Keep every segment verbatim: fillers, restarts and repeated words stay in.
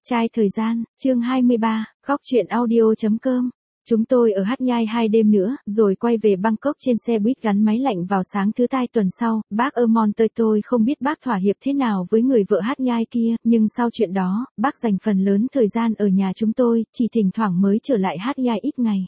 Trai thời gian, chương hai mươi ba, góc truyện audio.com. Chúng tôi ở Hát Nhai hai đêm nữa, rồi quay về Bangkok trên xe buýt gắn máy lạnh vào sáng thứ Hai tuần sau. Bác Ermon tôi tôi không biết bác thỏa hiệp thế nào với người vợ Hát Nhai kia, nhưng sau chuyện đó, bác dành phần lớn thời gian ở nhà chúng tôi, chỉ thỉnh thoảng mới trở lại Hát Nhai ít ngày.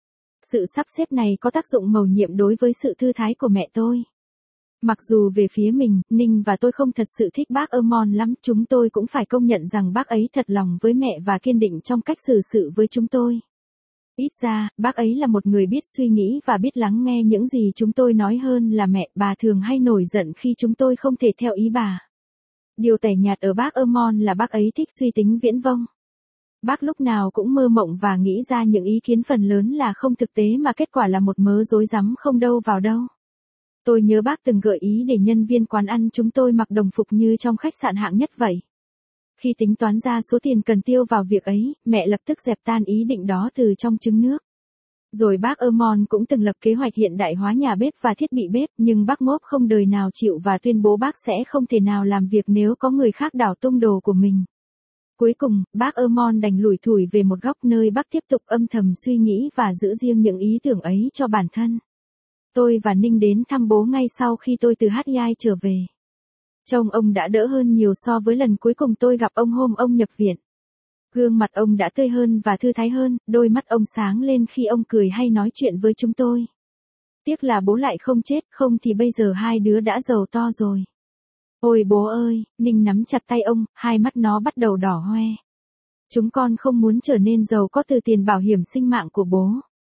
Sự sắp xếp này có tác dụng mầu nhiệm đối với sự thư thái của mẹ tôi. Mặc dù về phía mình, Ninh và tôi không thật sự thích bác Ermon lắm, chúng tôi cũng phải công nhận rằng bác ấy thật lòng với mẹ và kiên định trong cách xử sự với chúng tôi. Ít ra, bác ấy là một người biết suy nghĩ và biết lắng nghe những gì chúng tôi nói hơn là mẹ. Bà thường hay nổi giận khi chúng tôi không thể theo ý bà. Điều tẻ nhạt ở bác Ermon là bác ấy thích suy tính viễn vông. Bác lúc nào cũng mơ mộng và nghĩ ra những ý kiến phần lớn là không thực tế mà kết quả là một mớ rối rắm không đâu vào đâu. Tôi nhớ bác từng gợi ý để nhân viên quán ăn chúng tôi mặc đồng phục như trong khách sạn hạng nhất vậy. Khi tính toán ra số tiền cần tiêu vào việc ấy, mẹ lập tức dẹp tan ý định đó từ trong trứng nước. Rồi bác Ermon cũng từng lập kế hoạch hiện đại hóa nhà bếp và thiết bị bếp, nhưng bác ngốp không đời nào chịu và tuyên bố bác sẽ không thể nào làm việc nếu có người khác đảo tung đồ của mình. Cuối cùng, bác Ermon đành lủi thủi về một góc nơi bác tiếp tục âm thầm suy nghĩ và giữ riêng những ý tưởng ấy cho bản thân. Tôi và Ninh đến thăm bố ngay sau khi tôi từ Hát Nhai trở về. Trông ông đã đỡ hơn nhiều so với lần cuối cùng tôi gặp ông hôm ông nhập viện. Gương mặt ông đã tươi hơn và thư thái hơn, đôi mắt ông sáng lên khi ông cười hay nói chuyện với chúng tôi. Tiếc là bố lại không chết, không thì bây giờ hai đứa đã giàu to rồi. Ôi bố ơi, Ninh nắm chặt tay ông, hai mắt nó bắt đầu đỏ hoe. Chúng con không muốn trở nên giàu có từ tiền bảo hiểm sinh mạng của bố.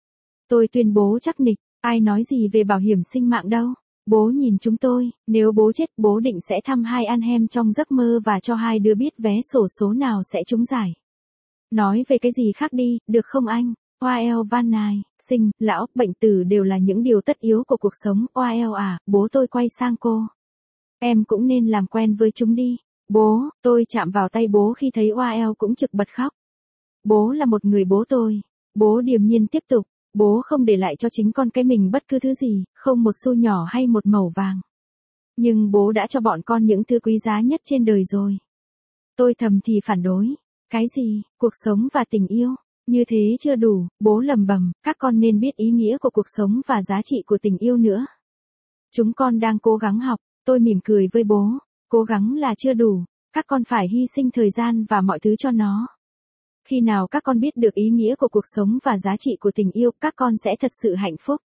Tôi tuyên bố chắc nịch. Ai nói gì về bảo hiểm sinh mạng đâu. Bố nhìn chúng tôi, nếu bố chết bố định sẽ thăm hai anh em trong giấc mơ và cho hai đứa biết vé sổ số nào sẽ trúng giải. Nói về cái gì khác đi, được không anh? Oael Van Nai, sinh, lão, bệnh tử đều là những điều tất yếu của cuộc sống. Oael à, bố tôi quay sang cô. Em cũng nên làm quen với chúng đi. Bố, tôi chạm vào tay bố khi thấy Oael cũng trực bật khóc. Bố là một người bố tôi. Bố điềm nhiên tiếp tục. Bố không để lại cho chính con cái mình bất cứ thứ gì, không một xu nhỏ hay một mẩu vàng. Nhưng bố đã cho bọn con những thứ quý giá nhất trên đời rồi. Tôi thầm thì phản đối. Cái gì, cuộc sống và tình yêu? Như thế chưa đủ, bố lầm bầm, các con nên biết ý nghĩa của cuộc sống và giá trị của tình yêu nữa. Chúng con đang cố gắng học, tôi mỉm cười với bố. Cố gắng là chưa đủ, các con phải hy sinh thời gian và mọi thứ cho nó. Khi nào các con biết được ý nghĩa của cuộc sống và giá trị của tình yêu, các con sẽ thật sự hạnh phúc.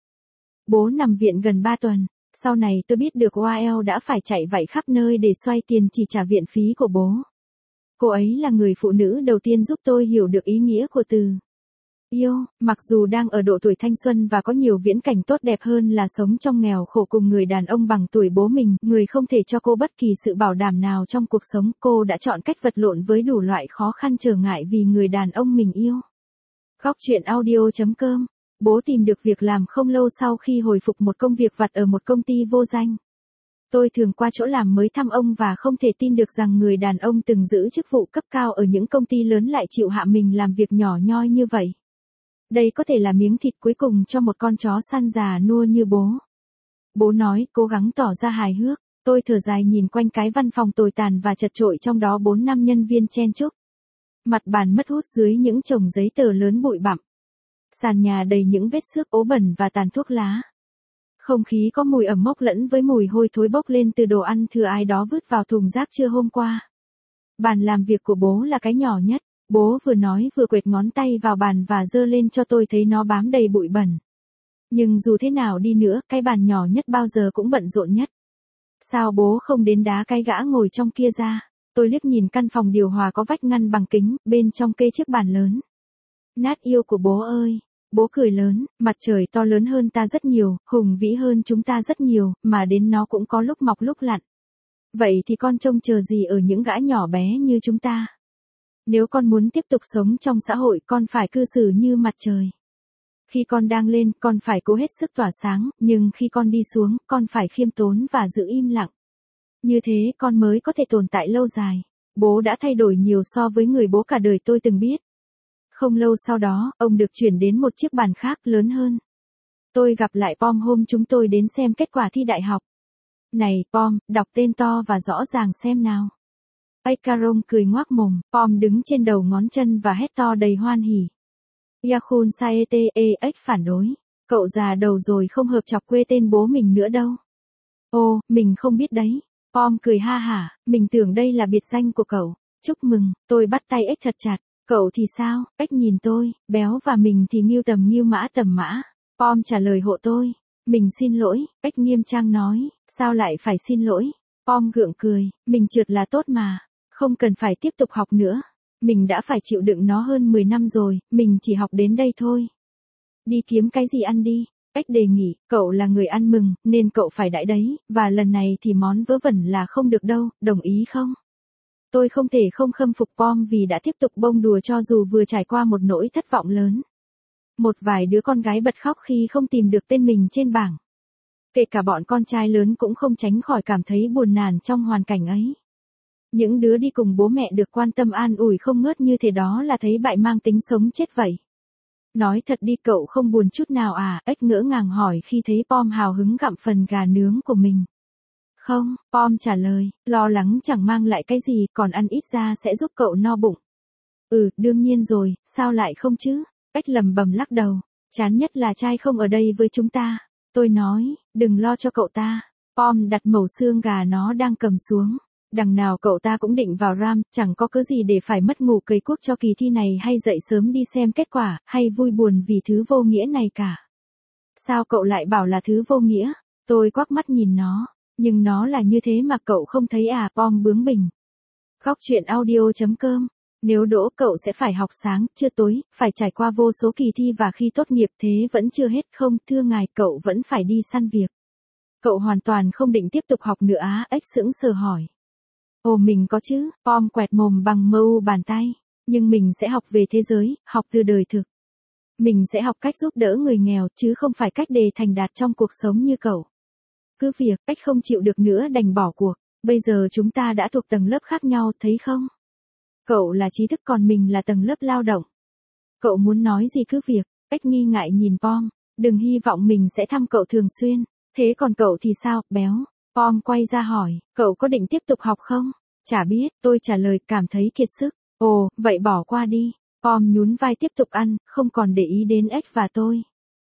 Bố nằm viện gần ba tuần. Sau này tôi biết được Oael đã phải chạy vạy khắp nơi để xoay tiền chỉ trả viện phí của bố. Cô ấy là người phụ nữ đầu tiên giúp tôi hiểu được ý nghĩa của từ yêu. Mặc dù đang ở độ tuổi thanh xuân và có nhiều viễn cảnh tốt đẹp hơn là sống trong nghèo khổ cùng người đàn ông bằng tuổi bố mình, người không thể cho cô bất kỳ sự bảo đảm nào trong cuộc sống, cô đã chọn cách vật lộn với đủ loại khó khăn trở ngại vì người đàn ông mình yêu. Góc truyện audio.com. Bố tìm được việc làm không lâu sau khi hồi phục một công việc vặt ở một công ty vô danh. Tôi thường qua chỗ làm mới thăm ông và không thể tin được rằng người đàn ông từng giữ chức vụ cấp cao ở những công ty lớn lại chịu hạ mình làm việc nhỏ nhoi như vậy. Đây có thể là miếng thịt cuối cùng cho một con chó săn già nua như bố. Bố nói, cố gắng tỏ ra hài hước. Tôi thở dài nhìn quanh cái văn phòng tồi tàn và chật chội trong đó bốn năm nhân viên chen chúc. Mặt bàn mất hút dưới những chồng giấy tờ lớn bụi bặm. Sàn nhà đầy những vết xước ố bẩn và tàn thuốc lá. Không khí có mùi ẩm mốc lẫn với mùi hôi thối bốc lên từ đồ ăn thừa ai đó vứt vào thùng rác trưa hôm qua. Bàn làm việc của bố là cái nhỏ nhất. Bố vừa nói vừa quệt ngón tay vào bàn và giơ lên cho tôi thấy nó bám đầy bụi bẩn. Nhưng dù thế nào đi nữa, cái bàn nhỏ nhất bao giờ cũng bận rộn nhất. Sao bố không đến đá cái gã ngồi trong kia ra? Tôi liếc nhìn căn phòng điều hòa có vách ngăn bằng kính, bên trong kê chiếc bàn lớn. Nát yêu của bố ơi! Bố cười lớn, mặt trời to lớn hơn ta rất nhiều, hùng vĩ hơn chúng ta rất nhiều, mà đến nó cũng có lúc mọc lúc lặn. Vậy thì con trông chờ gì ở những gã nhỏ bé như chúng ta? Nếu con muốn tiếp tục sống trong xã hội, con phải cư xử như mặt trời. Khi con đang lên, con phải cố hết sức tỏa sáng, nhưng khi con đi xuống, con phải khiêm tốn và giữ im lặng. Như thế con mới có thể tồn tại lâu dài. Bố đã thay đổi nhiều so với người bố cả đời tôi từng biết. Không lâu sau đó, ông được chuyển đến một chiếc bàn khác lớn hơn. Tôi gặp lại Pom hôm chúng tôi đến xem kết quả thi đại học. Này Pom, đọc tên to và rõ ràng xem nào. Aikaron cười ngoác mồm, Pom đứng trên đầu ngón chân và hét to đầy hoan hỉ. Yakun Saete ex phản đối. Cậu già đầu rồi không hợp chọc quê tên bố mình nữa đâu. Ồ, mình không biết đấy. Pom cười ha hả, mình tưởng đây là biệt danh của cậu. Chúc mừng, tôi bắt tay ếch thật chặt. Cậu thì sao? Ếch nhìn tôi, béo và mình thì nghiêu tầm nghiêu mã tầm mã. Pom trả lời hộ tôi. Mình xin lỗi, ếch nghiêm trang nói, sao lại phải xin lỗi? Pom gượng cười, mình trượt là tốt mà, không cần phải tiếp tục học nữa. Mình đã phải chịu đựng nó hơn mười năm rồi, mình chỉ học đến đây thôi. Đi kiếm cái gì ăn đi. Ếch đề nghị, cậu là người ăn mừng, nên cậu phải đãi đấy, và lần này thì món vớ vẩn là không được đâu, đồng ý không? Tôi không thể không khâm phục Pom vì đã tiếp tục bông đùa cho dù vừa trải qua một nỗi thất vọng lớn. Một vài đứa con gái bật khóc khi không tìm được tên mình trên bảng. Kể cả bọn con trai lớn cũng không tránh khỏi cảm thấy buồn nản trong hoàn cảnh ấy. Những đứa đi cùng bố mẹ được quan tâm an ủi không ngớt như thế đó là thấy bại mang tính sống chết vậy. Nói thật đi, cậu không buồn chút nào à? Ếch ngỡ ngàng hỏi khi thấy Pom hào hứng gặm phần gà nướng của mình. Không, Pom trả lời, lo lắng chẳng mang lại cái gì, còn ăn ít ra sẽ giúp cậu no bụng. Ừ, đương nhiên rồi, sao lại không chứ? Ếch lầm bầm lắc đầu, chán nhất là trai không ở đây với chúng ta. Tôi nói, đừng lo cho cậu ta. Pom đặt mẩu xương gà nó đang cầm xuống. Đằng nào cậu ta cũng định vào ram, chẳng có cớ gì để phải mất ngủ cày cuốc cho kỳ thi này hay dậy sớm đi xem kết quả, hay vui buồn vì thứ vô nghĩa này cả. Sao cậu lại bảo là thứ vô nghĩa? Tôi quắc mắt nhìn nó, nhưng nó là như thế mà cậu không thấy à? Pom bướng bỉnh. Góc chuyện audio chấm com. Nếu đỗ cậu sẽ phải học sáng, trưa tối, phải trải qua vô số kỳ thi và khi tốt nghiệp thế vẫn chưa hết không? Thưa ngài, cậu vẫn phải đi săn việc. Cậu hoàn toàn không định tiếp tục học nữa á? Ếch sững sờ hỏi. Ồ mình có chứ, Pom quẹt mồm bằng mơ u bàn tay. Nhưng mình sẽ học về thế giới, học từ đời thực. Mình sẽ học cách giúp đỡ người nghèo, chứ không phải cách để thành đạt trong cuộc sống như cậu. Cứ việc, Ếch không chịu được nữa đành bỏ cuộc. Bây giờ chúng ta đã thuộc tầng lớp khác nhau, thấy không? Cậu là trí thức còn mình là tầng lớp lao động. Cậu muốn nói gì cứ việc, Ếch nghi ngại nhìn Pom. Đừng hy vọng mình sẽ thăm cậu thường xuyên. Thế còn cậu thì sao, béo? Pom quay ra hỏi, cậu có định tiếp tục học không? Chả biết, tôi trả lời cảm thấy kiệt sức. Ồ, vậy bỏ qua đi. Pom nhún vai tiếp tục ăn, không còn để ý đến Ếch và tôi.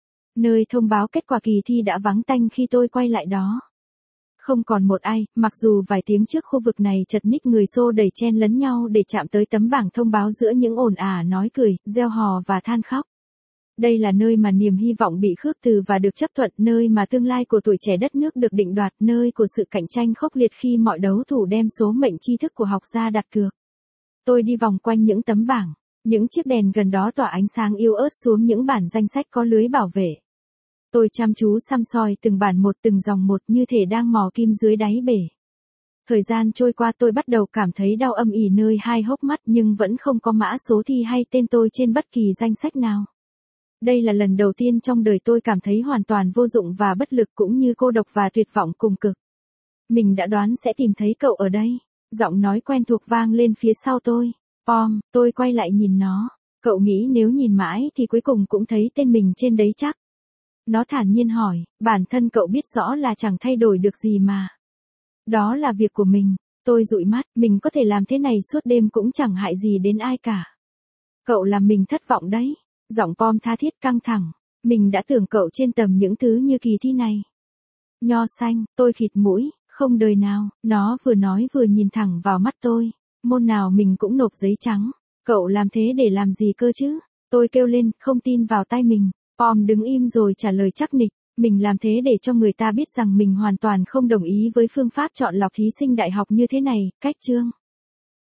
Nơi thông báo kết quả kỳ thi đã vắng tanh khi tôi quay lại đó. Không còn một ai, mặc dù vài tiếng trước khu vực này chật ních người xô đẩy chen lấn nhau để chạm tới tấm bảng thông báo giữa những ồn ả nói cười, reo hò và than khóc. Đây là nơi mà niềm hy vọng bị khước từ và được chấp thuận, nơi mà tương lai của tuổi trẻ đất nước được định đoạt, nơi của sự cạnh tranh khốc liệt khi mọi đấu thủ đem số mệnh tri thức của học ra đặt cược. Tôi đi vòng quanh những tấm bảng, những chiếc đèn gần đó tỏa ánh sáng yếu ớt xuống những bản danh sách có lưới bảo vệ. Tôi chăm chú săm soi từng bản một từng dòng một như thể đang mò kim dưới đáy bể. Thời gian trôi qua tôi bắt đầu cảm thấy đau âm ỉ nơi hai hốc mắt nhưng vẫn không có mã số thi hay tên tôi trên bất kỳ danh sách nào. Đây là lần đầu tiên trong đời tôi cảm thấy hoàn toàn vô dụng và bất lực cũng như cô độc và tuyệt vọng cùng cực. Mình đã đoán sẽ tìm thấy cậu ở đây. Giọng nói quen thuộc vang lên phía sau tôi. Pom, tôi quay lại nhìn nó. Cậu nghĩ nếu nhìn mãi thì cuối cùng cũng thấy tên mình trên đấy chắc. Nó thản nhiên hỏi, bản thân cậu biết rõ là chẳng thay đổi được gì mà. Đó là việc của mình. Tôi dụi mắt, mình có thể làm thế này suốt đêm cũng chẳng hại gì đến ai cả. Cậu làm mình thất vọng đấy. Giọng Pom tha thiết căng thẳng. Mình đã tưởng cậu trên tầm những thứ như kỳ thi này. Nho xanh, tôi khịt mũi, không đời nào. Nó vừa nói vừa nhìn thẳng vào mắt tôi. Môn nào mình cũng nộp giấy trắng. Cậu làm thế để làm gì cơ chứ? Tôi kêu lên, không tin vào tay mình. Pom đứng im rồi trả lời chắc nịch. Mình làm thế để cho người ta biết rằng mình hoàn toàn không đồng ý với phương pháp chọn lọc thí sinh đại học như thế này. Cách chương.